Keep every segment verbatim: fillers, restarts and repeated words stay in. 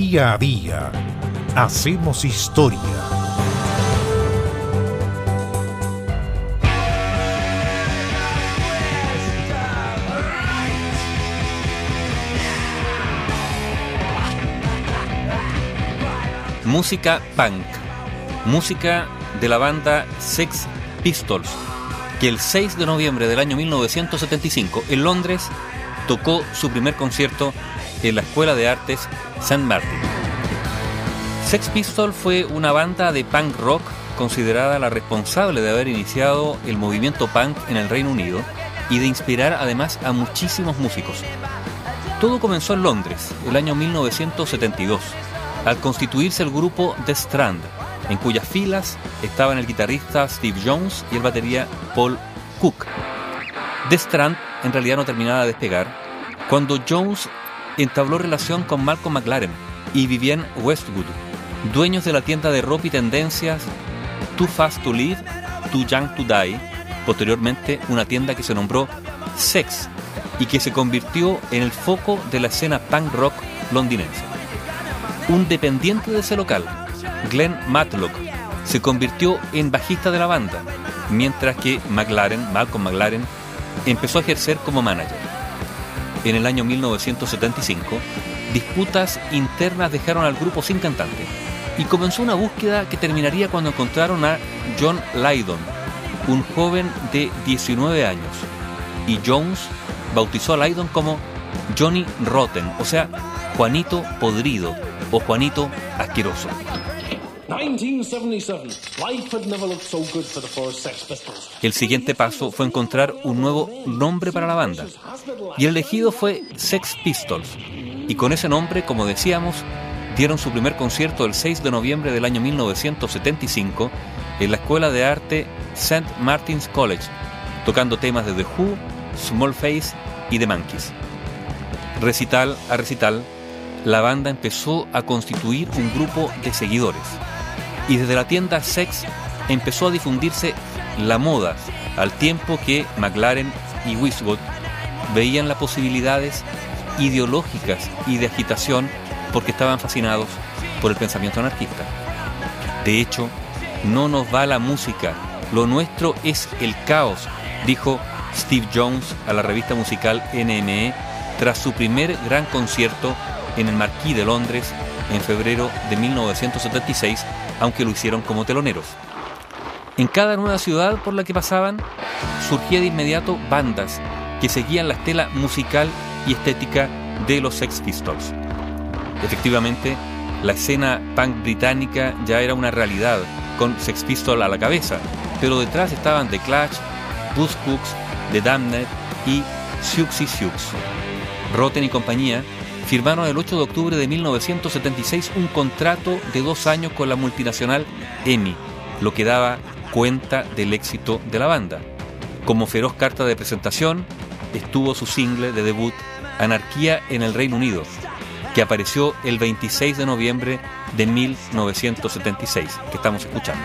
Día a día hacemos historia. Música punk, música de la banda Sex Pistols, que el seis de noviembre del año mil novecientos setenta y cinco en Londres tocó su primer concierto en la Escuela de Artes Saint Martin. Sex Pistols fue una banda de punk rock considerada la responsable de haber iniciado el movimiento punk en el Reino Unido y de inspirar además a muchísimos músicos. Todo comenzó en Londres, el año mil novecientos setenta y dos, al constituirse el grupo The Strand, en cuyas filas estaban el guitarrista Steve Jones y el batería Paul Cook. The Strand en realidad no terminaba de despegar cuando Jones entabló relación con Malcolm McLaren y Vivienne Westwood, dueños de la tienda de ropa y tendencias Too Fast to Live, Too Young to Die, posteriormente una tienda que se nombró Sex y que se convirtió en el foco de la escena punk rock londinense. Un dependiente de ese local, Glenn Matlock, se convirtió en bajista de la banda, mientras que McLaren, Malcolm McLaren, empezó a ejercer como manager. En el año mil novecientos setenta y cinco, disputas internas dejaron al grupo sin cantante y comenzó una búsqueda que terminaría cuando encontraron a John Lydon, un joven de diecinueve años, y Jones bautizó a Lydon como Johnny Rotten, o sea, Juanito Podrido o Juanito Asqueroso. El siguiente paso fue encontrar un nuevo nombre para la banda, y el elegido fue Sex Pistols, y con ese nombre, como decíamos, dieron su primer concierto el seis de noviembre del año mil novecientos setenta y cinco en la Escuela de Arte Saint Martin's College, tocando temas de The Who, Small Faces y The Monkees. Recital a recital, la banda empezó a constituir un grupo de seguidores, y desde la tienda Sex empezó a difundirse la moda, al tiempo que McLaren y Westwood veían las posibilidades ideológicas y de agitación porque estaban fascinados por el pensamiento anarquista. De hecho, no nos va la música, lo nuestro es el caos, dijo Steve Jones a la revista musical N M E tras su primer gran concierto en el Marquis de Londres en febrero de mil novecientos setenta y seis, aunque lo hicieron como teloneros. En cada nueva ciudad por la que pasaban, surgía de inmediato bandas que seguían la estela musical y estética de los Sex Pistols. Efectivamente, la escena punk británica ya era una realidad, con Sex Pistols a la cabeza, pero detrás estaban The Clash, Buzzcocks, The Damned y Siouxsie Sioux. Rotten y compañía firmaron el ocho de octubre de mil novecientos setenta y seis un contrato de dos años con la multinacional E M I, lo que daba cuenta del éxito de la banda. Como feroz carta de presentación estuvo su single de debut Anarquía en el Reino Unido, que apareció el veintiséis de noviembre de mil novecientos setenta y seis, que estamos escuchando.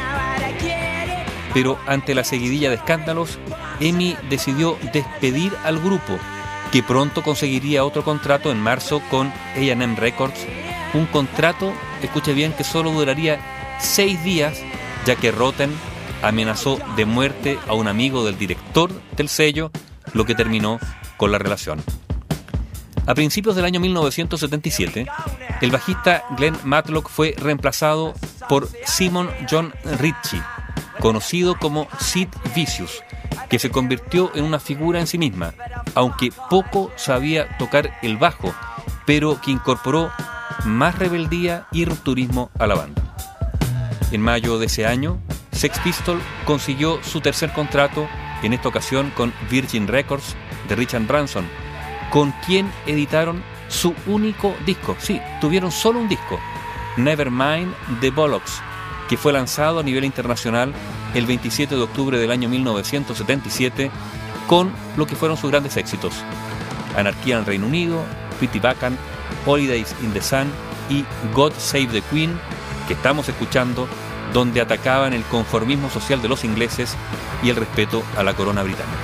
Pero ante la seguidilla de escándalos, E M I decidió despedir al grupo, que pronto conseguiría otro contrato en marzo con A and M Records, un contrato, escuche bien, que solo duraría seis días, ya que Rotten amenazó de muerte a un amigo del director del sello, lo que terminó con la relación. A principios del año mil novecientos setenta y siete, el bajista Glenn Matlock fue reemplazado por Simon John Ritchie, conocido como Sid Vicious, que se convirtió en una figura en sí misma, aunque poco sabía tocar el bajo, pero que incorporó más rebeldía y rupturismo a la banda. En mayo de ese año, Sex Pistols consiguió su tercer contrato, en esta ocasión con Virgin Records de Richard Branson, con quien editaron su único disco. Sí, tuvieron solo un disco, Nevermind the Bollocks, que fue lanzado a nivel internacional el veintisiete de octubre del año mil novecientos setenta y siete, con lo que fueron sus grandes éxitos: Anarquía en el Reino Unido, Pretty Bacon, Holidays in the Sun y God Save the Queen, que estamos escuchando, donde atacaban el conformismo social de los ingleses y el respeto a la corona británica.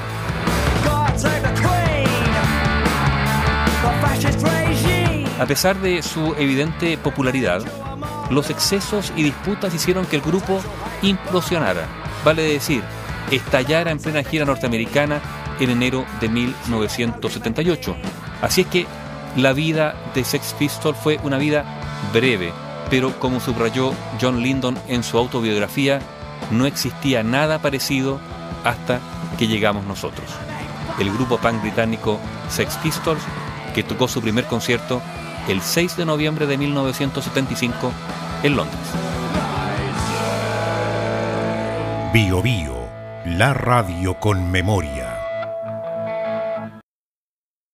A pesar de su evidente popularidad, los excesos y disputas hicieron que el grupo implosionara, vale decir, estallara en plena gira norteamericana en enero de mil novecientos setenta y ocho. Así es que la vida de Sex Pistols fue una vida breve, pero como subrayó John Lydon en su autobiografía, no existía nada parecido hasta que llegamos nosotros. El grupo punk británico Sex Pistols, que tocó su primer concierto el seis de noviembre de mil novecientos setenta y cinco en Londres. Bio Bio, la radio con memoria.